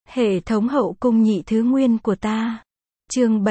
Hệ thống hậu cung nhị thứ nguyên của ta. Chương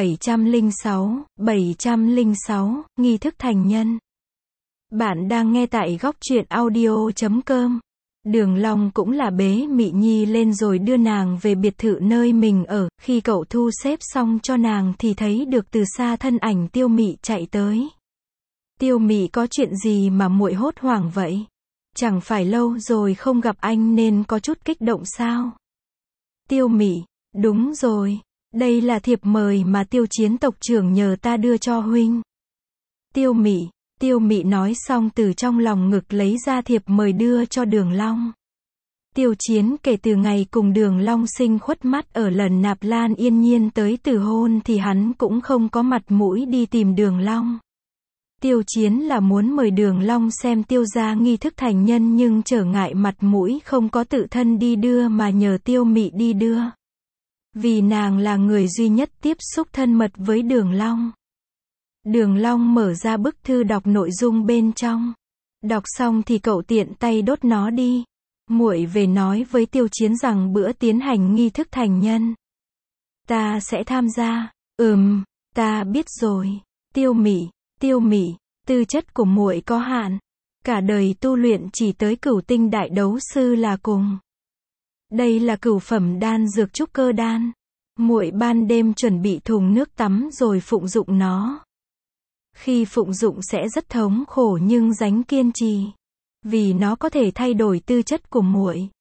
706, nghi thức thành nhân. Bạn đang nghe tại góc truyện audio.com. Đường Long cũng là bế Mị Nhi lên rồi đưa nàng về biệt thự nơi mình ở, khi cậu thu xếp xong cho nàng thì thấy được từ xa thân ảnh Tiêu Mị chạy tới. Tiêu Mị, có chuyện gì mà muội hốt hoảng vậy? Chẳng phải lâu rồi không gặp anh nên có chút kích động sao? Tiêu Mị, đúng rồi, đây là thiệp mời mà Tiêu Chiến tộc trưởng nhờ ta đưa cho huynh. Tiêu Mị nói xong từ trong lòng ngực lấy ra thiệp mời đưa cho Đường Long. Tiêu Chiến kể từ ngày cùng Đường Long sinh khuất mắt ở lần Nạp Lan Yên Nhiên tới từ hôn thì hắn cũng không có mặt mũi đi tìm Đường Long. Tiêu Chiến là muốn mời Đường Long xem Tiêu gia nghi thức thành nhân nhưng trở ngại mặt mũi không có tự thân đi đưa mà nhờ Tiêu Mị đi đưa. Vì nàng là người duy nhất tiếp xúc thân mật với Đường Long. Đường Long mở ra bức thư đọc nội dung bên trong. Đọc xong thì cậu tiện tay đốt nó đi. Muội về nói với Tiêu Chiến rằng bữa tiến hành nghi thức thành nhân, ta sẽ tham gia. Ta biết rồi. Tiêu Mị, tư chất của muội có hạn. Cả đời tu luyện chỉ tới cửu tinh đại đấu sư là cùng. Đây là cửu phẩm đan dược trúc cơ đan. Muội ban đêm chuẩn bị thùng nước tắm rồi phụng dụng nó. Khi phụng dụng sẽ rất thống khổ nhưng ráng kiên trì. Vì nó có thể thay đổi tư chất của muội.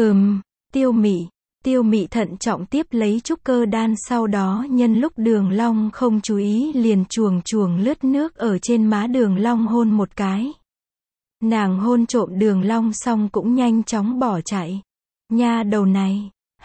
Tiêu Mị thận trọng tiếp lấy trúc cơ đan, sau đó nhân lúc Đường Long không chú ý liền chuồng lướt nước ở trên má Đường Long hôn một cái. Nàng hôn trộm Đường Long xong cũng nhanh chóng bỏ chạy. Nha đầu này,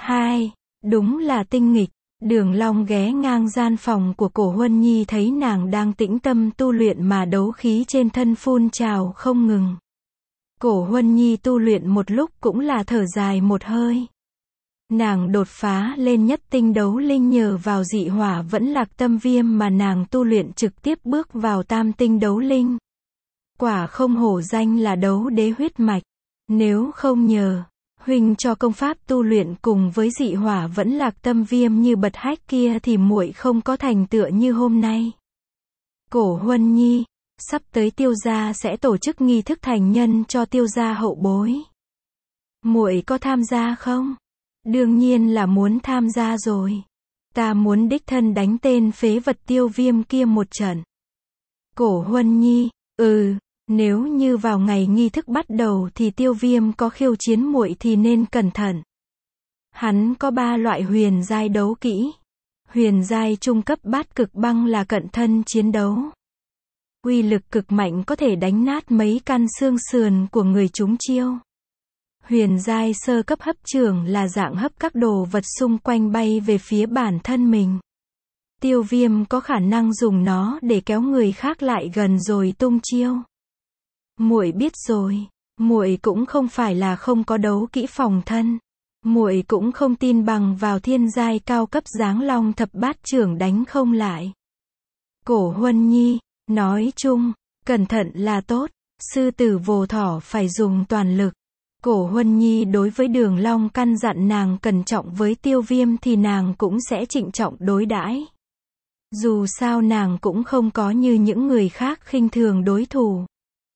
đúng là tinh nghịch. Đường Long ghé ngang gian phòng của Cổ Huân Nhi thấy nàng đang tĩnh tâm tu luyện mà đấu khí trên thân phun trào không ngừng. Cổ Huân Nhi tu luyện một lúc cũng là thở dài một hơi. Nàng đột phá lên nhất tinh đấu linh nhờ vào dị hỏa vẫn lạc tâm viêm mà nàng tu luyện trực tiếp bước vào tam tinh đấu linh. Quả không hổ danh là đấu đế huyết mạch. Nếu không nhờ huynh cho công pháp tu luyện cùng với dị hỏa vẫn lạc tâm viêm như bật hách kia thì muội không có thành tựu như hôm nay. Cổ Huân Nhi, sắp tới Tiêu gia sẽ tổ chức nghi thức thành nhân cho Tiêu gia hậu bối. Muội có tham gia không? Đương nhiên là muốn tham gia rồi. Ta muốn đích thân đánh tên phế vật Tiêu Viêm kia một trận. Cổ Huân Nhi, nếu như vào ngày nghi thức bắt đầu thì Tiêu Viêm có khiêu chiến muội thì nên cẩn thận. Hắn có 3 loại huyền giai đấu kỹ. Huyền giai trung cấp bát cực băng là cận thân chiến đấu. Uy lực cực mạnh, có thể đánh nát mấy căn xương sườn của người trúng chiêu. Huyền giai sơ cấp hấp trưởng là dạng hấp các đồ vật xung quanh bay về phía bản thân mình. Tiêu Viêm có khả năng dùng nó để kéo người khác lại gần rồi tung chiêu. Muội biết rồi, muội cũng không phải là không có đấu kỹ phòng thân. Muội cũng không tin bằng vào thiên giai cao cấp Giáng Long thập bát trưởng đánh không lại. Cổ Huân Nhi, nói chung, cẩn thận là tốt, sư tử vồ thỏ phải dùng toàn lực. Cổ Huân Nhi đối với Đường Long căn dặn nàng cẩn trọng với Tiêu Viêm thì nàng cũng sẽ trịnh trọng đối đãi. Dù sao nàng cũng không có như những người khác khinh thường đối thủ.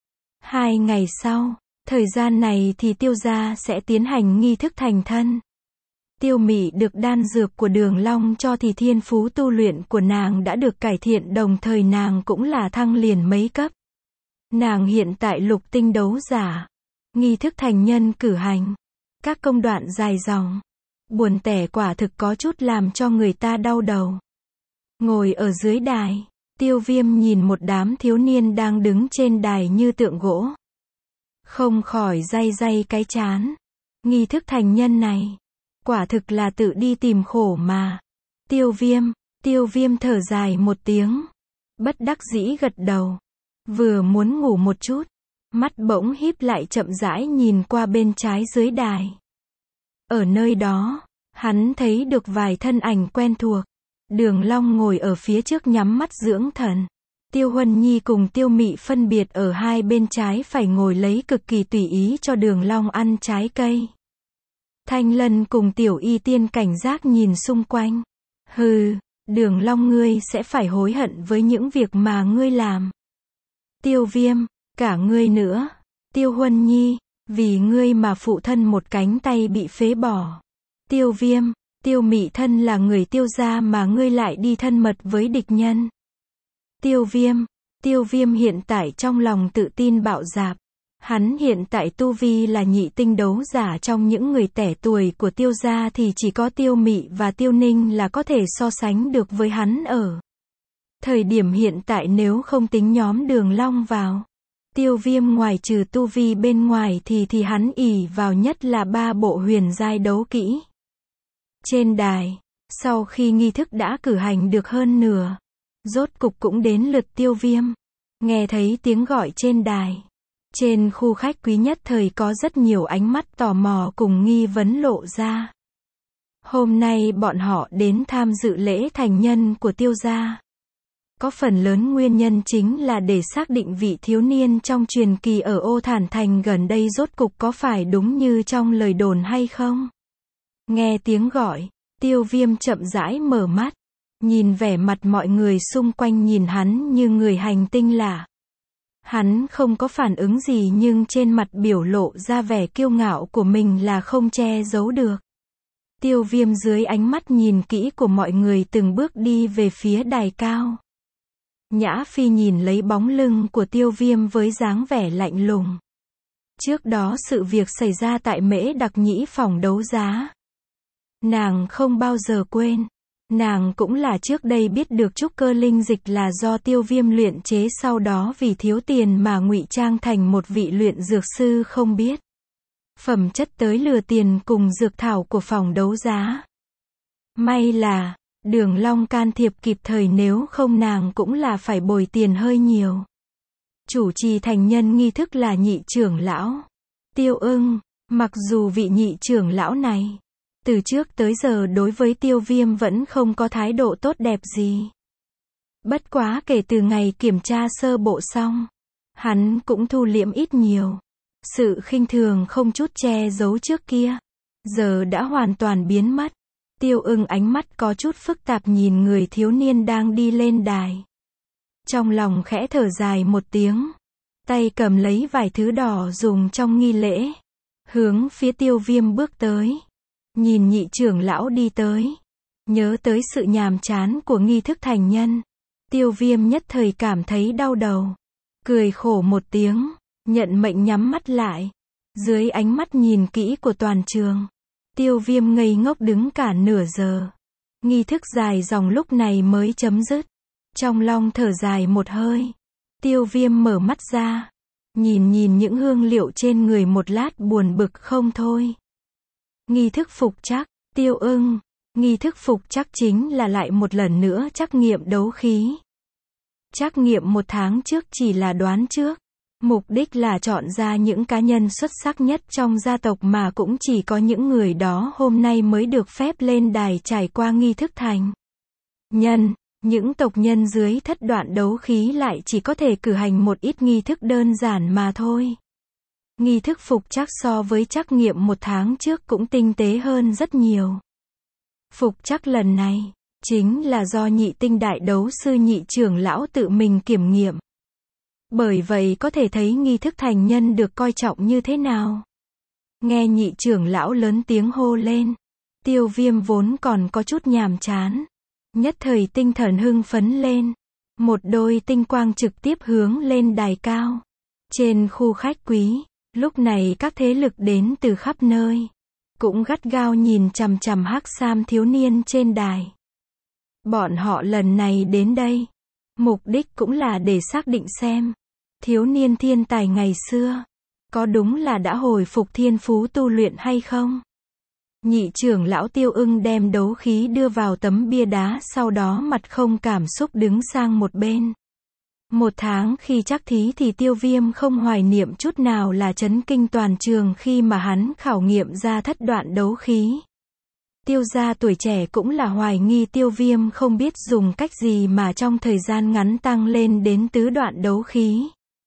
2 ngày sau, thời gian này thì Tiêu gia sẽ tiến hành nghi thức thành thân. Tiêu Mị được đan dược của Đường Long cho thì thiên phú tu luyện của nàng đã được cải thiện, đồng thời nàng cũng là thăng liền mấy cấp. Nàng hiện tại lục tinh đấu giả. Nghi thức thành nhân cử hành. Các công đoạn dài dòng. Buồn tẻ quả thực có chút làm cho người ta đau đầu. Ngồi ở dưới đài, Tiêu Viêm nhìn một đám thiếu niên đang đứng trên đài như tượng gỗ. Không khỏi day cái trán. Nghi thức thành nhân này, quả thực là tự đi tìm khổ mà. Tiêu Viêm thở dài một tiếng. Bất đắc dĩ gật đầu. Vừa muốn ngủ một chút, mắt bỗng híp lại chậm rãi nhìn qua bên trái dưới đài. Ở nơi đó, hắn thấy được vài thân ảnh quen thuộc. Đường Long ngồi ở phía trước nhắm mắt dưỡng thần. Tiêu Huân Nhi cùng Tiêu Mị phân biệt ở hai bên trái phải ngồi lấy cực kỳ tùy ý cho Đường Long ăn trái cây. Thanh Lân cùng Tiểu Y Tiên cảnh giác nhìn xung quanh. Hừ, Đường Long ngươi sẽ phải hối hận với những việc mà ngươi làm. Tiêu Viêm, cả ngươi nữa. Tiêu Huân Nhi, vì ngươi mà phụ thân một cánh tay bị phế bỏ. Tiêu Viêm, Tiêu Mị thân là người Tiêu gia mà ngươi lại đi thân mật với địch nhân. Tiêu Viêm hiện tại trong lòng tự tin bạo dạp. Hắn hiện tại tu vi là nhị tinh đấu giả, trong những người trẻ tuổi của Tiêu gia thì chỉ có Tiêu Mị và Tiêu Ninh là có thể so sánh được với hắn ở thời điểm hiện tại, nếu không tính nhóm Đường Long vào. Tiêu Viêm ngoài trừ tu vi bên ngoài thì hắn ỷ vào nhất là 3 bộ huyền giai đấu kỹ. Trên đài, sau khi nghi thức đã cử hành được hơn nửa, rốt cục cũng đến lượt Tiêu Viêm. Nghe thấy tiếng gọi trên đài, trên khu khách quý nhất thời có rất nhiều ánh mắt tò mò cùng nghi vấn lộ ra. Hôm nay bọn họ đến tham dự lễ thành nhân của Tiêu gia. Có phần lớn nguyên nhân chính là để xác định vị thiếu niên trong truyền kỳ ở Ô Thản Thành gần đây rốt cục có phải đúng như trong lời đồn hay không. Nghe tiếng gọi, Tiêu Viêm chậm rãi mở mắt, nhìn vẻ mặt mọi người xung quanh nhìn hắn như người hành tinh lạ. Hắn không có phản ứng gì nhưng trên mặt biểu lộ ra vẻ kiêu ngạo của mình là không che giấu được. Tiêu Viêm dưới ánh mắt nhìn kỹ của mọi người từng bước đi về phía đài cao. Nhã Phi nhìn lấy bóng lưng của Tiêu Viêm với dáng vẻ lạnh lùng. Trước đó sự việc xảy ra tại Mễ Đặc Nhĩ phòng đấu giá, nàng không bao giờ quên. Nàng cũng là trước đây biết được trúc cơ linh dịch là do Tiêu Viêm luyện chế, sau đó vì thiếu tiền mà ngụy trang thành một vị luyện dược sư không biết phẩm chất tới lừa tiền cùng dược thảo của phòng đấu giá. May là Đường Long can thiệp kịp thời, nếu không nàng cũng là phải bồi tiền hơi nhiều. Chủ trì thành nhân nghi thức là nhị trưởng lão Tiêu Ưng. Mặc dù vị nhị trưởng lão này từ trước tới giờ đối với Tiêu Viêm vẫn không có thái độ tốt đẹp gì. Bất quá kể từ ngày kiểm tra sơ bộ xong, hắn cũng thu liễm ít nhiều. Sự khinh thường không chút che giấu trước kia, giờ đã hoàn toàn biến mất. Tiêu Ưng ánh mắt có chút phức tạp nhìn người thiếu niên đang đi lên đài. Trong lòng khẽ thở dài một tiếng, tay cầm lấy vài thứ đỏ dùng trong nghi lễ, hướng phía Tiêu Viêm bước tới. Nhìn nhị trưởng lão đi tới, nhớ tới sự nhàm chán của nghi thức thành nhân, Tiêu Viêm nhất thời cảm thấy đau đầu. Cười khổ một tiếng, nhận mệnh nhắm mắt lại. Dưới ánh mắt nhìn kỹ của toàn trường, Tiêu Viêm ngây ngốc đứng cả nửa giờ. Nghi thức dài dòng lúc này mới chấm dứt. Trong lòng thở dài một hơi, Tiêu Viêm mở mắt ra, nhìn những hương liệu trên người một lát buồn bực không thôi. Nghi thức phục trắc, Tiêu Ưng. Nghi thức phục trắc chính là lại một lần nữa trắc nghiệm đấu khí. Trắc nghiệm 1 tháng trước chỉ là đoán trước. Mục đích là chọn ra những cá nhân xuất sắc nhất trong gia tộc, mà cũng chỉ có những người đó hôm nay mới được phép lên đài trải qua nghi thức thành nhân. Những tộc nhân dưới thất đoạn đấu khí lại chỉ có thể cử hành một ít nghi thức đơn giản mà thôi. Nghi thức phục trắc so với trắc nghiệm 1 tháng trước cũng tinh tế hơn rất nhiều. Phục trắc lần này chính là do nhị tinh đại đấu sư nhị trưởng lão tự mình kiểm nghiệm. Bởi vậy có thể thấy nghi thức thành nhân được coi trọng như thế nào. Nghe nhị trưởng lão lớn tiếng hô lên, Tiêu Viêm vốn còn có chút nhàm chán, nhất thời tinh thần hưng phấn lên. Một đôi tinh quang trực tiếp hướng lên đài cao. Trên khu khách quý, lúc này các thế lực đến từ khắp nơi cũng gắt gao nhìn chằm chằm hắc sam thiếu niên trên đài. Bọn họ lần này đến đây, mục đích cũng là để xác định xem thiếu niên thiên tài ngày xưa có đúng là đã hồi phục thiên phú tu luyện hay không. Nhị trưởng lão Tiêu Ưng đem đấu khí đưa vào tấm bia đá, sau đó mặt không cảm xúc đứng sang một bên. 1 tháng khi trắc thí thì Tiêu Viêm không hoài niệm chút nào là chấn kinh toàn trường khi mà hắn khảo nghiệm ra thất đoạn đấu khí. Tiêu gia tuổi trẻ cũng là hoài nghi Tiêu Viêm không biết dùng cách gì mà trong thời gian ngắn tăng lên đến tứ đoạn đấu khí.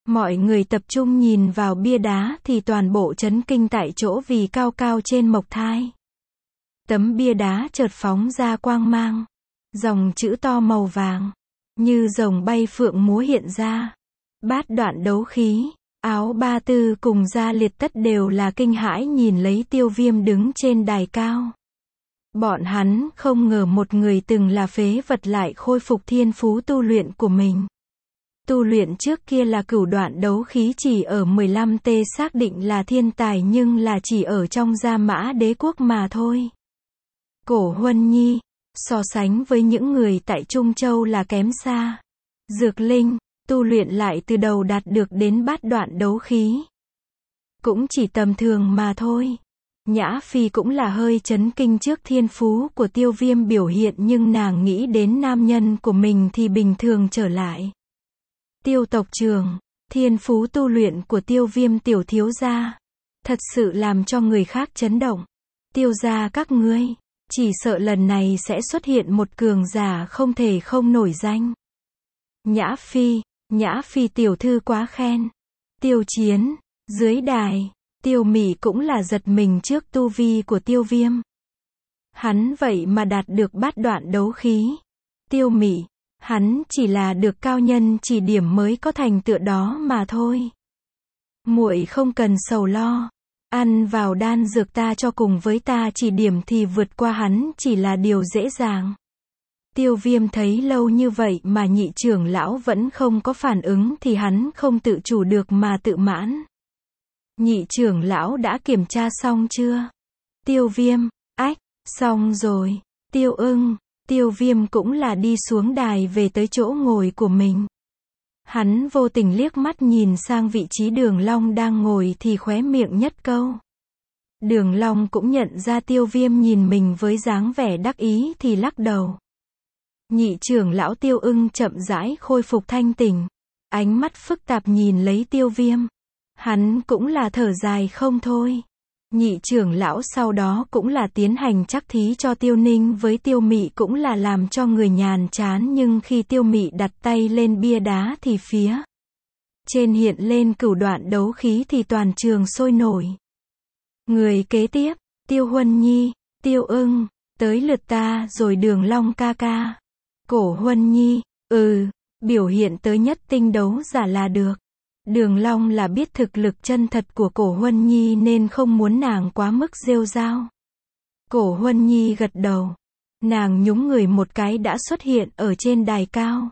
Mọi người tập trung nhìn vào bia đá thì toàn bộ chấn kinh tại chỗ vì cao cao trên mộc thai. Tấm bia đá chợt phóng ra quang mang. Dòng chữ to màu vàng, như rồng bay phượng múa hiện ra. Bát đoạn đấu khí, Áo Ba Tư cùng Gia Liệt Tất đều là kinh hãi nhìn lấy Tiêu Viêm đứng trên đài cao. Bọn hắn không ngờ một người từng là phế vật lại khôi phục thiên phú tu luyện của mình. Tu luyện trước kia là cửu đoạn đấu khí chỉ ở 15T xác định là thiên tài nhưng là chỉ ở trong Gia Mã Đế quốc mà thôi. Cổ Huân Nhi, so sánh với những người tại Trung Châu là kém xa. Dược Linh, tu luyện lại từ đầu đạt được đến bát đoạn đấu khí. Cũng chỉ tầm thường mà thôi. Nhã Phi cũng là hơi chấn kinh trước thiên phú của Tiêu Viêm biểu hiện nhưng nàng nghĩ đến nam nhân của mình thì bình thường trở lại. Tiêu tộc trưởng, thiên phú tu luyện của Tiêu Viêm tiểu thiếu gia, thật sự làm cho người khác chấn động. Tiêu gia các ngươi, chỉ sợ lần này sẽ xuất hiện một cường giả không thể không nổi danh. Nhã Phi tiểu thư quá khen. Tiêu Chiến, dưới đài, Tiêu Mị cũng là giật mình trước tu vi của Tiêu Viêm. Hắn vậy mà đạt được bát đoạn đấu khí. Tiêu Mị, hắn chỉ là được cao nhân chỉ điểm mới có thành tựu đó mà thôi. Muội không cần sầu lo, ăn vào đan dược ta cho cùng với ta chỉ điểm thì vượt qua hắn chỉ là điều dễ dàng. Tiêu Viêm thấy lâu như vậy mà nhị trưởng lão vẫn không có phản ứng thì hắn không tự chủ được mà tự mãn. Nhị trưởng lão đã kiểm tra xong chưa? Tiêu Viêm, xong rồi. Tiêu Ưng, Tiêu Viêm cũng là đi xuống đài về tới chỗ ngồi của mình. Hắn vô tình liếc mắt nhìn sang vị trí Đường Long đang ngồi thì khóe miệng nhất câu. Đường Long cũng nhận ra Tiêu Viêm nhìn mình với dáng vẻ đắc ý thì lắc đầu. Nhị trưởng lão Tiêu Ưng chậm rãi khôi phục thanh tỉnh. Ánh mắt phức tạp nhìn lấy Tiêu Viêm. Hắn cũng là thở dài không thôi. Nhị trưởng lão sau đó cũng là tiến hành trắc thí cho Tiêu Ninh với Tiêu Mị cũng là làm cho người nhàn chán nhưng khi Tiêu Mị đặt tay lên bia đá thì phía trên hiện lên cửu đoạn đấu khí thì toàn trường sôi nổi. Người kế tiếp, Tiêu Huân Nhi, Tiêu Ưng, tới lượt ta rồi Đường Long ca ca. Cổ Huân Nhi, biểu hiện tới nhất tinh đấu giả là được. Đường Long là biết thực lực chân thật của Cổ Huân Nhi nên không muốn nàng quá mức rêu rao. Cổ Huân Nhi gật đầu. Nàng nhúng người một cái đã xuất hiện ở trên đài cao.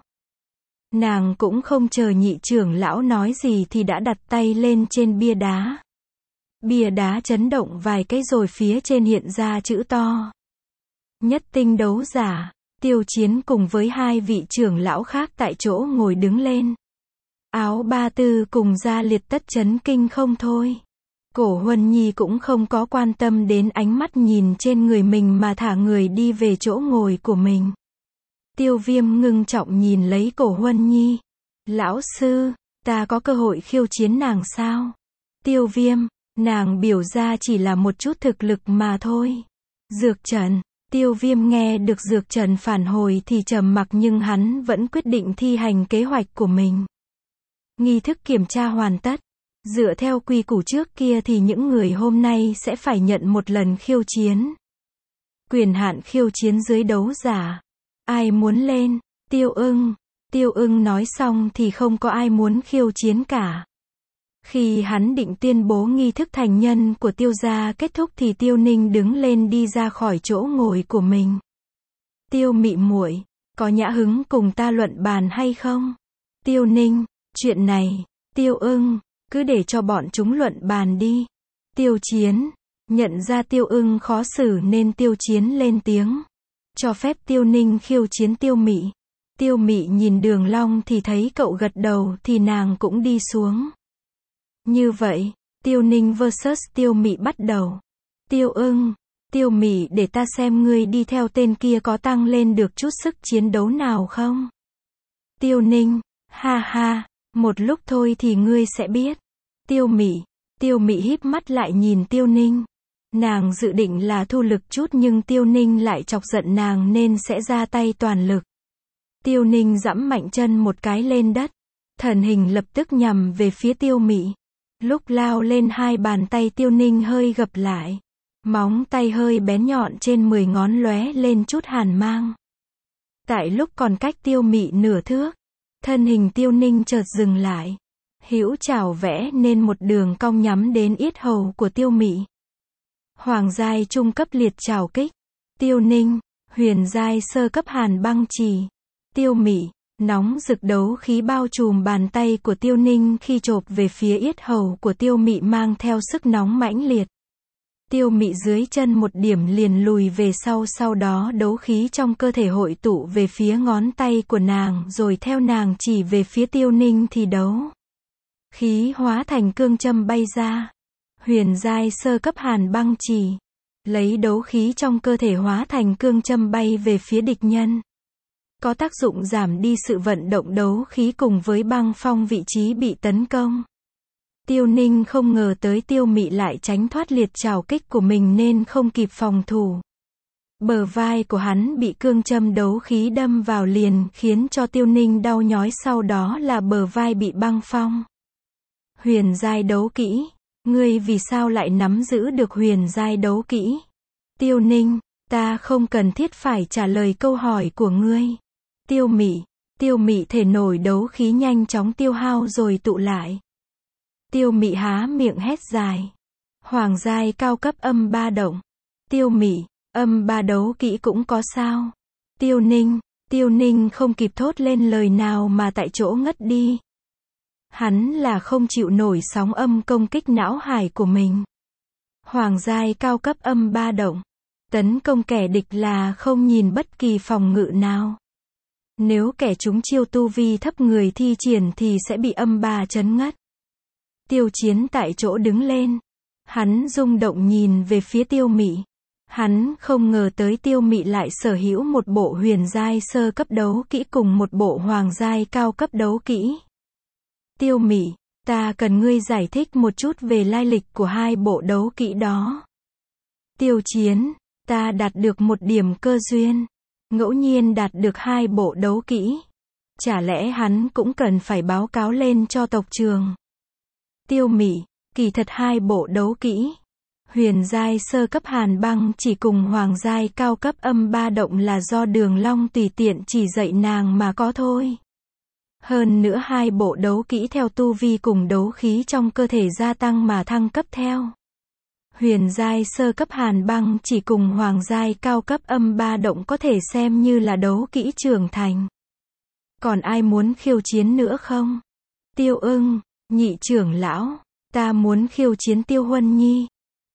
Nàng cũng không chờ nhị trưởng lão nói gì thì đã đặt tay lên trên bia đá. Bia đá chấn động vài cái rồi phía trên hiện ra chữ to. Nhất tinh đấu giả, Tiêu Chiến cùng với hai vị trưởng lão khác tại chỗ ngồi đứng lên. Áo Ba Tư cùng Gia Liệt Tất chấn kinh không thôi. Cổ Huân Nhi cũng không có quan tâm đến ánh mắt nhìn trên người mình mà thả người đi về chỗ ngồi của mình. Tiêu Viêm ngưng trọng nhìn lấy Cổ Huân Nhi. Lão sư, ta có cơ hội khiêu chiến nàng sao? Tiêu Viêm, nàng biểu ra chỉ là một chút thực lực mà thôi. Dược Trần, Tiêu Viêm nghe được Dược Trần phản hồi thì trầm mặc nhưng hắn vẫn quyết định thi hành kế hoạch của mình. Nghi thức kiểm tra hoàn tất. Dựa theo quy củ trước kia thì những người hôm nay sẽ phải nhận một lần khiêu chiến. Quyền hạn khiêu chiến dưới đấu giả. Ai muốn lên? Tiêu Ưng. Tiêu Ưng nói xong thì không có ai muốn khiêu chiến cả. Khi hắn định tuyên bố nghi thức thành nhân của Tiêu gia kết thúc thì Tiêu Ninh đứng lên đi ra khỏi chỗ ngồi của mình. Tiêu Mị muội, có nhã hứng cùng ta luận bàn hay không? Tiêu Ninh, chuyện này, Tiêu Ưng, cứ để cho bọn chúng luận bàn đi. Tiêu Chiến, nhận ra Tiêu Ưng khó xử nên Tiêu Chiến lên tiếng. Cho phép Tiêu Ninh khiêu chiến Tiêu Mị. Tiêu Mị nhìn Đường Long thì thấy cậu gật đầu thì nàng cũng đi xuống. Như vậy, Tiêu Ninh vs Tiêu Mị bắt đầu. Tiêu Ưng, Tiêu Mị để ta xem ngươi đi theo tên kia có tăng lên được chút sức chiến đấu nào không? Tiêu Ninh, ha ha, một lúc thôi thì ngươi sẽ biết. Tiêu Mị híp mắt lại nhìn Tiêu Ninh. Nàng dự định là thu lực chút nhưng Tiêu Ninh lại chọc giận nàng nên sẽ ra tay toàn lực. Tiêu Ninh giẫm mạnh chân một cái lên đất. Thần hình lập tức nhằm về phía Tiêu Mị. Lúc lao lên hai bàn tay Tiêu Ninh hơi gập lại. Móng tay hơi bén nhọn trên 10 ngón lóe lên chút hàn mang. Tại lúc còn cách Tiêu Mị nửa thước, thân hình Tiêu Ninh chợt dừng lại. Hữu chảo vẽ nên một đường cong nhắm đến yết hầu của Tiêu Mị. Hoàng giai trung cấp liệt chảo kích. Tiêu Ninh, huyền giai sơ cấp hàn băng chì. Tiêu Mị, nóng rực đấu khí bao trùm bàn tay của Tiêu Ninh khi chộp về phía yết hầu của Tiêu Mị mang theo sức nóng mãnh liệt. Tiêu Mị dưới chân một điểm liền lùi về sau đó đấu khí trong cơ thể hội tụ về phía ngón tay của nàng rồi theo nàng chỉ về phía Tiêu Ninh thì đấu khí hóa thành cương châm bay ra. Huyền giai sơ cấp hàn băng chì. Lấy đấu khí trong cơ thể hóa thành cương châm bay về phía địch nhân. Có tác dụng giảm đi sự vận động đấu khí cùng với băng phong vị trí bị tấn công. Tiêu Ninh không ngờ tới Tiêu Mị lại tránh thoát liệt chảo kích của mình nên không kịp phòng thủ. Bờ vai của hắn bị cương châm đấu khí đâm vào liền khiến cho Tiêu Ninh đau nhói, sau đó là bờ vai bị băng phong. Huyền giai đấu kỹ. Ngươi vì sao lại nắm giữ được huyền giai đấu kỹ? Tiêu Ninh, ta không cần thiết phải trả lời câu hỏi của ngươi. Tiêu Mị thể nổi đấu khí nhanh chóng tiêu hao rồi tụ lại. Tiêu Mị há miệng hét dài. Hoàng giai cao cấp âm ba động. Tiêu Mị, âm ba đấu kỹ cũng có sao? Tiêu Ninh không kịp thốt lên lời nào mà tại chỗ ngất đi. Hắn là không chịu nổi sóng âm công kích não hải của mình. Hoàng giai cao cấp âm ba động. Tấn công kẻ địch là không nhìn bất kỳ phòng ngự nào. Nếu kẻ chúng chiêu tu vi thấp người thi triển thì sẽ bị âm ba chấn ngất. Tiêu Chiến tại chỗ đứng lên. Hắn rung động nhìn về phía Tiêu Mị. Hắn không ngờ tới Tiêu Mị lại sở hữu một bộ huyền giai sơ cấp đấu kỹ cùng một bộ hoàng giai cao cấp đấu kỹ. Tiêu Mị, ta cần ngươi giải thích một chút về lai lịch của hai bộ đấu kỹ đó. Tiêu Chiến, ta đạt được một điểm cơ duyên. Ngẫu nhiên đạt được hai bộ đấu kỹ. Chả lẽ hắn cũng cần phải báo cáo lên cho tộc trường? Tiêu Mị, kỳ thật hai bộ đấu kỹ. Huyền giai sơ cấp hàn băng chỉ cùng hoàng giai cao cấp âm ba động là do Đường Long tùy tiện chỉ dạy nàng mà có thôi. Hơn nữa hai bộ đấu kỹ theo tu vi cùng đấu khí trong cơ thể gia tăng mà thăng cấp theo. Huyền giai sơ cấp hàn băng chỉ cùng hoàng giai cao cấp âm ba động có thể xem như là đấu kỹ trưởng thành. Còn ai muốn khiêu chiến nữa không? Tiêu Ưng, nhị trưởng lão, ta muốn khiêu chiến Tiêu Huân Nhi.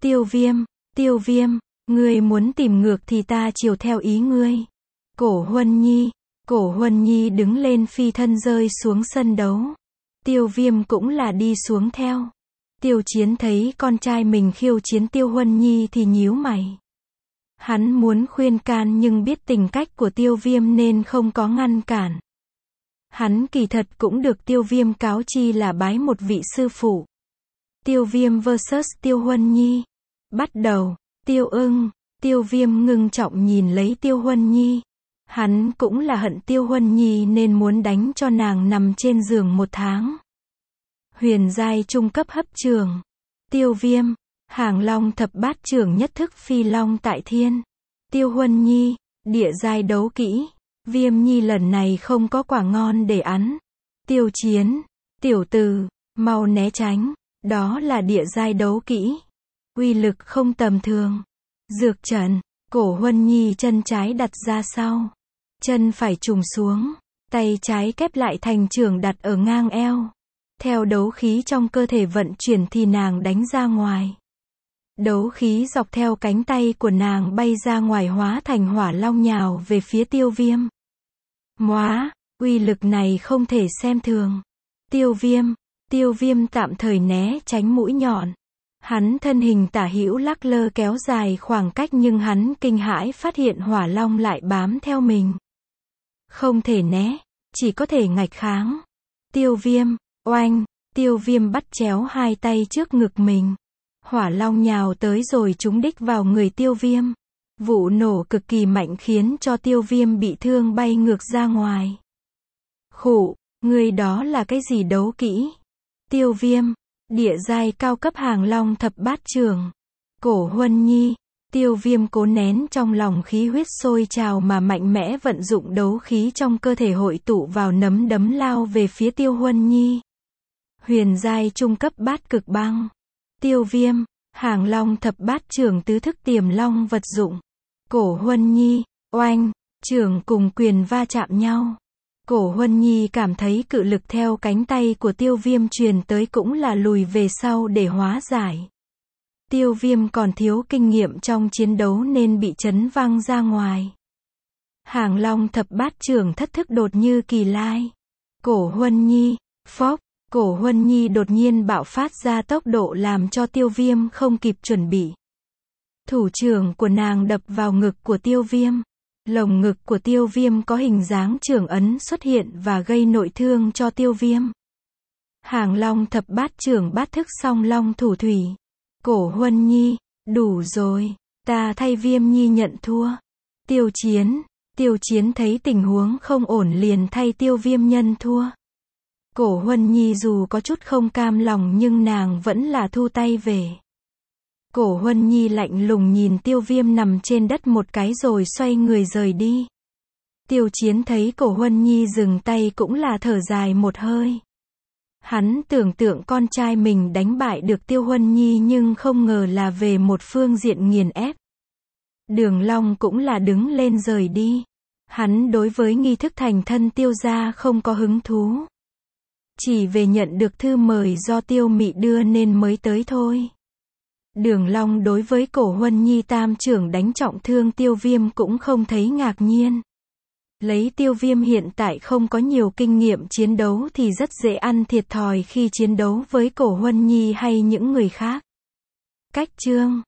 Tiêu Viêm, ngươi muốn tìm ngược thì ta chiều theo ý ngươi. Cổ Huân Nhi đứng lên phi thân rơi xuống sân đấu. Tiêu Viêm cũng là đi xuống theo. Tiêu Chiến thấy con trai mình khiêu chiến Tiêu Huân Nhi thì nhíu mày. Hắn muốn khuyên can nhưng biết tình cách của Tiêu Viêm nên không có ngăn cản. Hắn kỳ thật cũng được Tiêu Viêm cáo chi là bái một vị sư phụ. Tiêu Viêm vs Tiêu Huân Nhi. Bắt đầu. Tiêu Viêm ngưng trọng nhìn lấy Tiêu Huân Nhi. Hắn cũng là hận Tiêu Huân Nhi nên muốn đánh cho nàng nằm trên giường 1 tháng. Huyền giai trung cấp hấp trường. Tiêu Viêm, Hàng Long thập bát trưởng nhất thức phi long tại thiên. Tiêu Huân Nhi, địa giai đấu kỹ. Viêm Nhi lần này không có quả ngon để ăn. Tiêu Chiến, tiểu tử, mau né tránh, đó là địa giai đấu kỹ. Uy lực không tầm thường. Dược trận, Cổ Huân Nhi chân trái đặt ra sau. Chân phải trùng xuống, tay trái kép lại thành chưởng đặt ở ngang eo. Theo đấu khí trong cơ thể vận chuyển thì nàng đánh ra ngoài. Đấu khí dọc theo cánh tay của nàng bay ra ngoài hóa thành hỏa long nhào về phía Tiêu Viêm. Móa, uy lực này không thể xem thường. Tiêu Viêm tạm thời né tránh mũi nhọn. Hắn thân hình tả hữu lắc lơ kéo dài khoảng cách nhưng hắn kinh hãi phát hiện hỏa long lại bám theo mình. Không thể né, chỉ có thể nghịch kháng. Tiêu Viêm, oanh, Tiêu Viêm bắt chéo hai tay trước ngực mình. Hỏa long nhào tới rồi trúng đích vào người Tiêu Viêm. Vụ nổ cực kỳ mạnh khiến cho Tiêu Viêm bị thương bay ngược ra ngoài. Khụ, Ngươi đó là cái gì đấu kỹ? Tiêu Viêm, địa giai cao cấp Hàng Long thập bát trưởng. Cổ Huân Nhi, Tiêu Viêm cố nén trong lòng khí huyết sôi trào mà mạnh mẽ vận dụng đấu khí trong cơ thể hội tụ vào nắm đấm lao về phía Tiêu Huân Nhi. Huyền giai trung cấp bát cực băng. Tiêu Viêm, Hàng Long thập bát trưởng tứ thức tiềm long vật dụng. Cổ Huân Nhi, oanh, trưởng cùng quyền va chạm nhau. Cổ Huân Nhi cảm thấy cự lực theo cánh tay của Tiêu Viêm truyền tới cũng là lùi về sau để hóa giải. Tiêu Viêm còn thiếu kinh nghiệm trong chiến đấu nên bị chấn văng ra ngoài. Hàng Long thập bát trưởng thất thức đột như kỳ lai. Cổ Huân Nhi, phốc, Cổ Huân Nhi đột nhiên bạo phát ra tốc độ làm cho Tiêu Viêm không kịp chuẩn bị. Thủ trưởng của nàng đập vào ngực của Tiêu Viêm. Lồng ngực của Tiêu Viêm có hình dáng trưởng ấn xuất hiện và gây nội thương cho Tiêu Viêm. Hàng Long thập bát trưởng bát thức song long thủ thủy. Cổ Huân Nhi, đủ rồi, ta thay Viêm Nhi nhận thua. Tiêu Chiến thấy tình huống không ổn liền thay Tiêu Viêm nhân thua. Cổ Huân Nhi dù có chút không cam lòng nhưng nàng vẫn là thu tay về. Cổ Huân Nhi lạnh lùng nhìn Tiêu Viêm nằm trên đất một cái rồi xoay người rời đi. Tiêu Chiến thấy Cổ Huân Nhi dừng tay cũng là thở dài một hơi. Hắn tưởng tượng con trai mình đánh bại được Tiêu Huân Nhi nhưng không ngờ là về một phương diện nghiền ép. Đường Long cũng là đứng lên rời đi. Hắn đối với nghi thức thành thân Tiêu gia không có hứng thú. Chỉ về nhận được thư mời do Tiêu Mị đưa nên mới tới thôi. Đường Long đối với Cổ Huân Nhi tam trưởng đánh trọng thương Tiêu Viêm cũng không thấy ngạc nhiên. Lấy Tiêu Viêm hiện tại không có nhiều kinh nghiệm chiến đấu thì rất dễ ăn thiệt thòi khi chiến đấu với Cổ Huân Nhi hay những người khác. Cách chương